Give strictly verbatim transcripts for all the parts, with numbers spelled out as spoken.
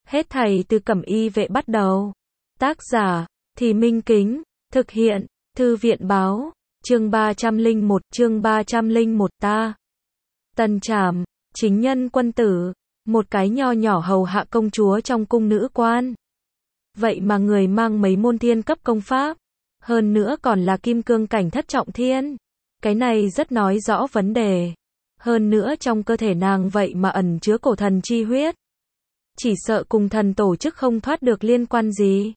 Hết thảy từ Cẩm Y Vệ bắt đầu. Tác giả, Thì Minh Kính, thực hiện, Thư viện báo, chương ba trăm lẻ một, chương ba trăm lẻ một ta. Tần Trảm, chính nhân quân tử, một cái nho nhỏ hầu hạ công chúa trong cung nữ quan. Vậy mà người mang mấy môn thiên cấp công pháp, hơn nữa còn là kim cương cảnh thất trọng thiên. Cái này rất nói rõ vấn đề. Hơn nữa trong cơ thể nàng vậy mà ẩn chứa cổ thần chi huyết. Chỉ sợ cùng thần tổ chức không thoát được liên quan gì.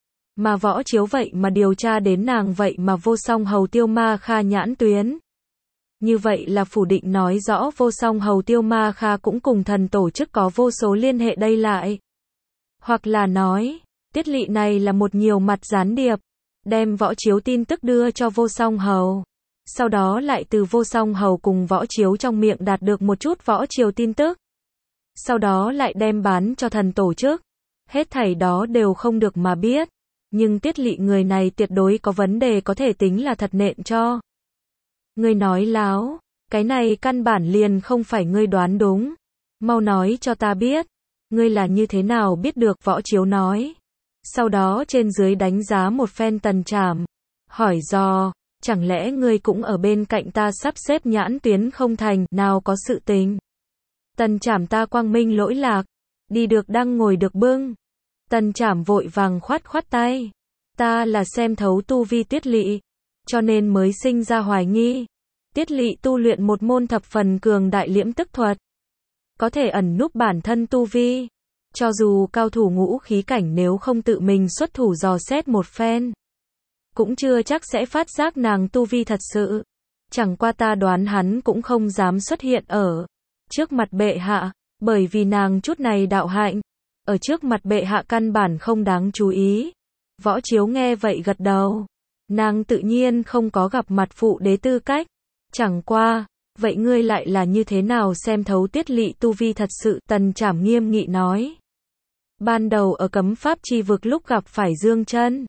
Mà Võ Chiếu vậy mà điều tra đến nàng vậy mà vô song hầu Tiêu Ma Kha nhãn tuyến. Như vậy là phủ định nói rõ vô song hầu Tiêu Ma Kha cũng cùng thần tổ chức có vô số liên hệ đây lại. Hoặc là nói, tiết lỵ này là một nhiều mặt gián điệp, đem Võ Chiếu tin tức đưa cho vô song hầu. Sau đó lại từ vô song hầu cùng Võ Chiếu trong miệng đạt được một chút Võ Chiếu tin tức. Sau đó lại đem bán cho thần tổ chức. Hết thảy đó đều không được mà biết. Nhưng tiết lỵ người này tuyệt đối có vấn đề có thể tính là thật nện cho. Ngươi nói láo, cái này căn bản liền không phải ngươi đoán đúng. Mau nói cho ta biết, ngươi là như thế nào biết được Võ Chiếu nói. Sau đó trên dưới đánh giá một phen Tần Trảm. Hỏi dò, chẳng lẽ ngươi cũng ở bên cạnh ta sắp xếp nhãn tuyến không thành, nào có sự tình. Tần Trảm ta quang minh lỗi lạc, đi được đăng ngồi được bưng. Tần Trảm vội vàng khoát khoát tay. Ta là xem thấu tu vi tiết lỵ, cho nên mới sinh ra hoài nghi. Tiết lỵ tu luyện một môn thập phần cường đại liễm tức thuật. Có thể ẩn núp bản thân tu vi. Cho dù cao thủ ngũ khí cảnh nếu không tự mình xuất thủ dò xét một phen, cũng chưa chắc sẽ phát giác nàng tu vi thật sự. Chẳng qua ta đoán hắn cũng không dám xuất hiện ở trước mặt bệ hạ, bởi vì nàng chút này đạo hạnh, ở trước mặt bệ hạ căn bản không đáng chú ý. Võ Chiếu nghe vậy gật đầu. Nàng tự nhiên không có gặp mặt phụ đế tư cách. Chẳng qua, vậy ngươi lại là như thế nào xem thấu tiết lỵ tu vi thật sự? Tần Trảm nghiêm nghị nói. Ban đầu ở cấm pháp chi vực lúc gặp phải Dương Chân,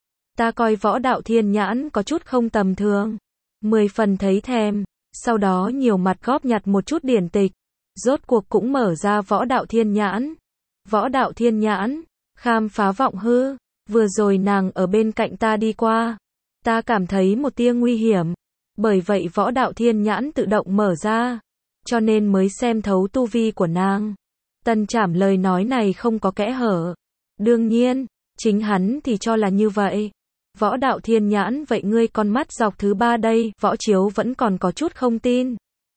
ta coi võ đạo thiên nhãn có chút không tầm thường. Mười phần thấy thèm. Sau đó nhiều mặt góp nhặt một chút điển tịch. Rốt cuộc cũng mở ra võ đạo thiên nhãn. Võ đạo thiên nhãn, khám phá vọng hư. Vừa rồi nàng ở bên cạnh ta đi qua. Ta cảm thấy một tia nguy hiểm. Bởi vậy võ đạo thiên nhãn tự động mở ra. Cho nên mới xem thấu tu vi của nàng. Tần Trảm lời nói này không có kẽ hở. Đương nhiên, chính hắn thì cho là như vậy. Võ đạo thiên nhãn vậy ngươi con mắt dọc thứ ba đây, Võ Chiếu vẫn còn có chút không tin.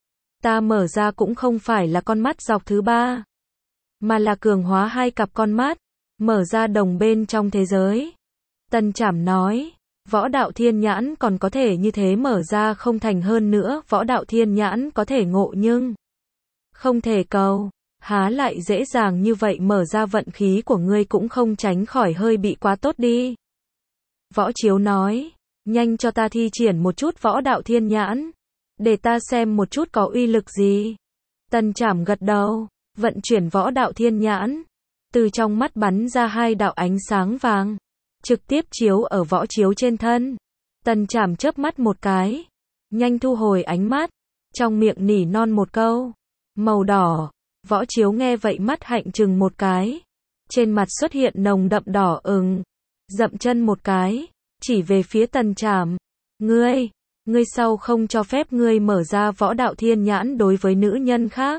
Ta mở ra cũng không phải là con mắt dọc thứ ba, mà là cường hóa hai cặp con mắt, mở ra đồng bên trong thế giới. Tần Trảm nói, võ đạo thiên nhãn còn có thể như thế mở ra không thành hơn nữa, võ đạo thiên nhãn có thể ngộ nhưng không thể cầu, há lại dễ dàng như vậy mở ra, vận khí của ngươi cũng không tránh khỏi hơi bị quá tốt đi. Võ Chiếu nói, nhanh cho ta thi triển một chút võ đạo thiên nhãn, để ta xem một chút có uy lực gì. Tần Trảm gật đầu, vận chuyển võ đạo thiên nhãn, từ trong mắt bắn ra hai đạo ánh sáng vàng, trực tiếp chiếu ở Võ Chiếu trên thân. Tần Trảm chớp mắt một cái, nhanh thu hồi ánh mắt, trong miệng nỉ non một câu, màu đỏ. Võ Chiếu nghe vậy mắt hạnh chừng một cái, trên mặt xuất hiện nồng đậm đỏ ửng, dậm chân một cái, chỉ về phía Tần Trảm. Ngươi, ngươi sau không cho phép ngươi mở ra võ đạo thiên nhãn đối với nữ nhân khác.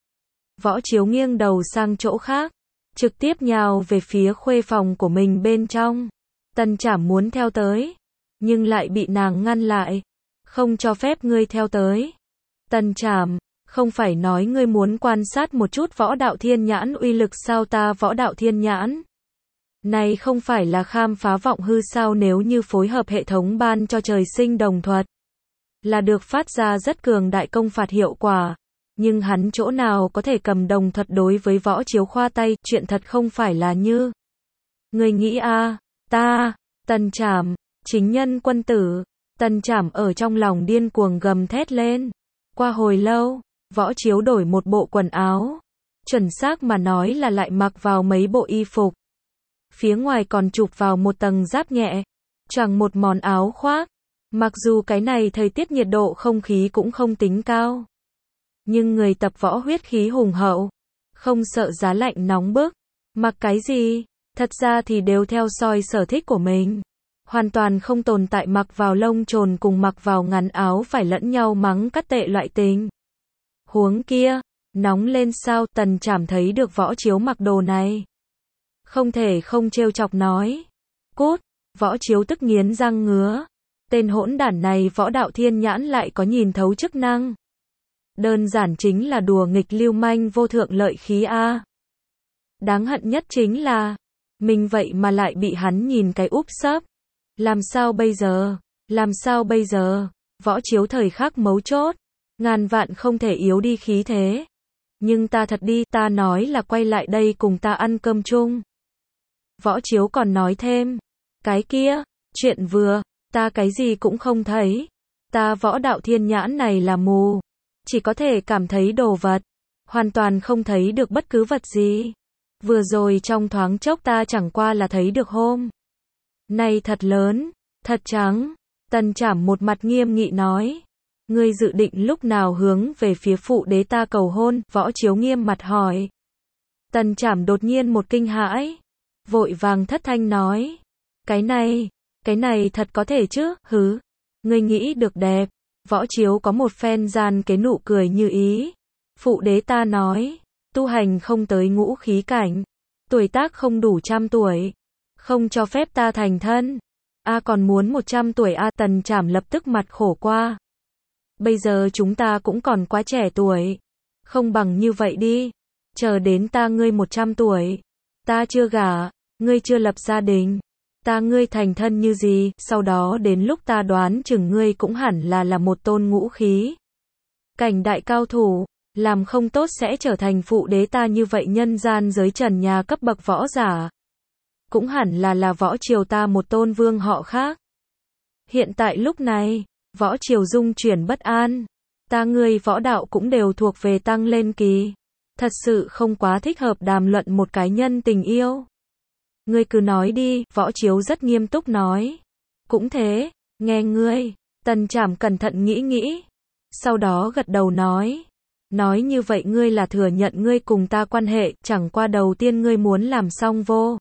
Võ Chiếu nghiêng đầu sang chỗ khác, trực tiếp nhào về phía khuê phòng của mình bên trong. Tần Trảm muốn theo tới, nhưng lại bị nàng ngăn lại. Không cho phép ngươi theo tới. Tần Trảm, không phải nói ngươi muốn quan sát một chút võ đạo thiên nhãn uy lực sao? Ta võ đạo thiên nhãn này không phải là khám phá vọng hư sao? Nếu như phối hợp hệ thống ban cho trời sinh đồng thuật, là được phát ra rất cường đại công phạt hiệu quả. Nhưng hắn chỗ nào có thể cầm đồng thuật đối với Võ Chiếu khoa tay, chuyện thật không phải là như người nghĩ a. À, ta, Tần Trảm, chính nhân quân tử. Tần Trảm ở trong lòng điên cuồng gầm thét lên. Qua hồi lâu, Võ Chiếu đổi một bộ quần áo. Chuẩn xác mà nói là lại mặc vào mấy bộ y phục. Phía ngoài còn chụp vào một tầng giáp nhẹ, choàng một món áo khoác. Mặc dù cái này thời tiết nhiệt độ không khí cũng không tính cao, nhưng người tập võ huyết khí hùng hậu, không sợ giá lạnh nóng bức. Mặc cái gì? Thật ra thì đều theo soi sở thích của mình. Hoàn toàn không tồn tại mặc vào lông trồn cùng mặc vào ngắn áo phải lẫn nhau mắng cắt tệ loại tình. Huống kia, nóng lên sao? Tần Trảm thấy được Võ Chiếu mặc đồ này. Không thể không trêu chọc nói. Cút, Võ Chiếu tức nghiến răng ngứa. Tên hỗn đản này Võ Đạo Thiên Nhãn lại có nhìn thấu chức năng. Đơn giản chính là đùa nghịch lưu manh vô thượng lợi khí a. Đáng hận nhất chính là, mình vậy mà lại bị hắn nhìn cái úp sấp. Làm sao bây giờ? Làm sao bây giờ? Võ Chiếu thời khắc mấu chốt. Ngàn vạn không thể yếu đi khí thế. Nhưng ta thật đi, ta nói là quay lại đây cùng ta ăn cơm chung. Võ Chiếu còn nói thêm. Cái kia, chuyện vừa, ta cái gì cũng không thấy. Ta Võ Đạo Thiên Nhãn này là mù. Chỉ có thể cảm thấy đồ vật. Hoàn toàn không thấy được bất cứ vật gì. Vừa rồi trong thoáng chốc ta chẳng qua là thấy được hôm. Này thật lớn, thật trắng. Tần Trảm một mặt nghiêm nghị nói. Ngươi dự định lúc nào hướng về phía phụ đế ta cầu hôn? Võ Chiếu nghiêm mặt hỏi. Tần Trảm đột nhiên một kinh hãi. Vội vàng thất thanh nói. Cái này, cái này thật có thể chứ? Hứ, ngươi nghĩ được đẹp. Võ Chiếu có một phen gian cái nụ cười như ý. Phụ đế ta nói. Tu hành không tới ngũ khí cảnh. Tuổi tác không đủ trăm tuổi. Không cho phép ta thành thân. A còn muốn một trăm tuổi A. Tần Trảm lập tức mặt khổ qua. Bây giờ chúng ta cũng còn quá trẻ tuổi. Không bằng như vậy đi. Chờ đến ta ngươi một trăm tuổi. Ta chưa gả. Ngươi chưa lập gia đình. Ta ngươi thành thân như gì. Sau đó đến lúc ta đoán chừng ngươi cũng hẳn là là một tôn ngũ khí cảnh đại cao thủ. Làm không tốt sẽ trở thành phụ đế ta như vậy nhân gian giới trần nhà cấp bậc võ giả. Cũng hẳn là là Võ Triều ta một tôn vương họ khác. Hiện tại lúc này, Võ Triều dung chuyển bất an. Ta ngươi võ đạo cũng đều thuộc về tăng lên kỳ. Thật sự không quá thích hợp đàm luận một cái nhân tình yêu. Ngươi cứ nói đi, Võ Chiếu rất nghiêm túc nói. Cũng thế, nghe ngươi. Tần Trảm cẩn thận nghĩ nghĩ. Sau đó gật đầu nói. Nói như vậy ngươi là thừa nhận ngươi cùng ta quan hệ, chẳng qua đầu tiên ngươi muốn làm song vô.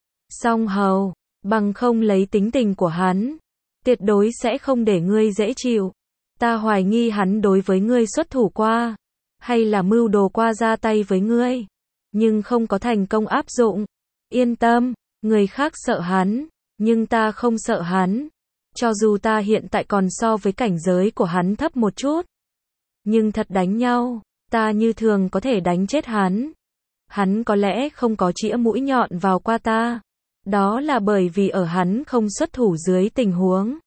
Song hầu, bằng không lấy tính tình của hắn. Tuyệt đối sẽ không để ngươi dễ chịu. Ta hoài nghi hắn đối với ngươi xuất thủ qua. Hay là mưu đồ qua ra tay với ngươi. Nhưng không có thành công áp dụng. Yên tâm, người khác sợ hắn. Nhưng ta không sợ hắn. Cho dù ta hiện tại còn so với cảnh giới của hắn thấp một chút. Nhưng thật đánh nhau, ta như thường có thể đánh chết hắn. Hắn có lẽ không có chĩa mũi nhọn vào qua ta. Đó là bởi vì ở hắn không xuất thủ dưới tình huống.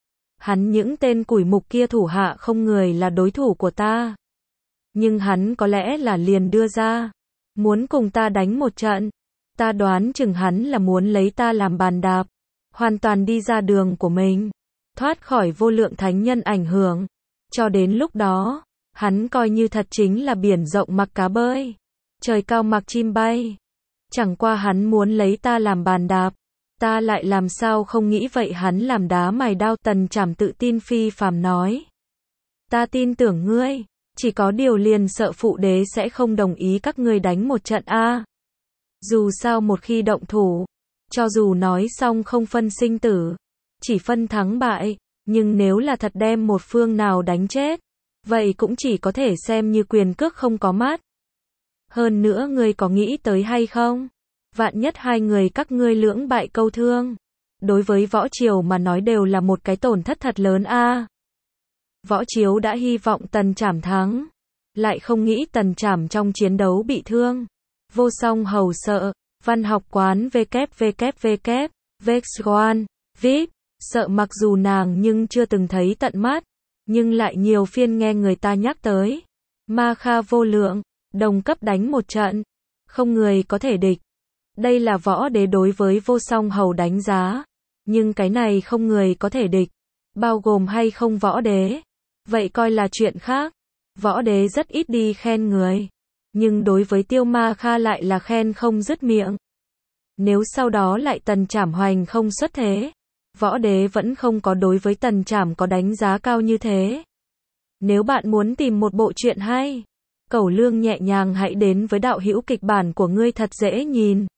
Hắn những tên củi mục kia thủ hạ không người là đối thủ của ta. Nhưng hắn có lẽ là liền đưa ra. Muốn cùng ta đánh một trận. Ta đoán chừng hắn là muốn lấy ta làm bàn đạp. Hoàn toàn đi ra đường của mình. Thoát khỏi vô lượng thánh nhân ảnh hưởng. Cho đến lúc đó, hắn coi như thật chính là biển rộng mặc cá bơi. Trời cao mặc chim bay. Chẳng qua hắn muốn lấy ta làm bàn đạp. Ta lại làm sao không nghĩ vậy hắn làm đá mài đao. Tần Trảm tự tin phi phàm nói. Ta tin tưởng ngươi. Chỉ có điều liền sợ phụ đế sẽ không đồng ý các ngươi đánh một trận a. Dù sao một khi động thủ. Cho dù nói xong không phân sinh tử. Chỉ phân thắng bại. Nhưng nếu là thật đem một phương nào đánh chết. Vậy cũng chỉ có thể xem như quyền cước không có mắt. Hơn nữa ngươi có nghĩ tới hay không? Vạn nhất hai người các ngươi lưỡng bại câu thương. Đối với Võ Triều mà nói đều là một cái tổn thất thật lớn a. Võ Chiếu đã hy vọng Tần Trảm thắng. Lại không nghĩ Tần Trảm trong chiến đấu bị thương. Vô Song Hầu sợ. Văn học quán www. Vexguan. Vip. Sợ mặc dù nàng nhưng chưa từng thấy tận mắt. Nhưng lại nhiều phiên nghe người ta nhắc tới. Ma Kha vô lượng. Đồng cấp đánh một trận. Không người có thể địch. Đây là võ đế đối với Vô Song Hầu đánh giá. Nhưng cái này không người có thể địch. Bao gồm hay không võ đế. Vậy coi là chuyện khác. Võ đế rất ít đi khen người. Nhưng đối với Tiêu Ma Kha lại là khen không dứt miệng. Nếu sau đó lại Tần Trảm hoành không xuất thế. Võ đế vẫn không có đối với Tần Trảm có đánh giá cao như thế. Nếu bạn muốn tìm một bộ truyện hay. Cẩu lương nhẹ nhàng hãy đến với đạo hữu kịch bản của ngươi thật dễ nhìn.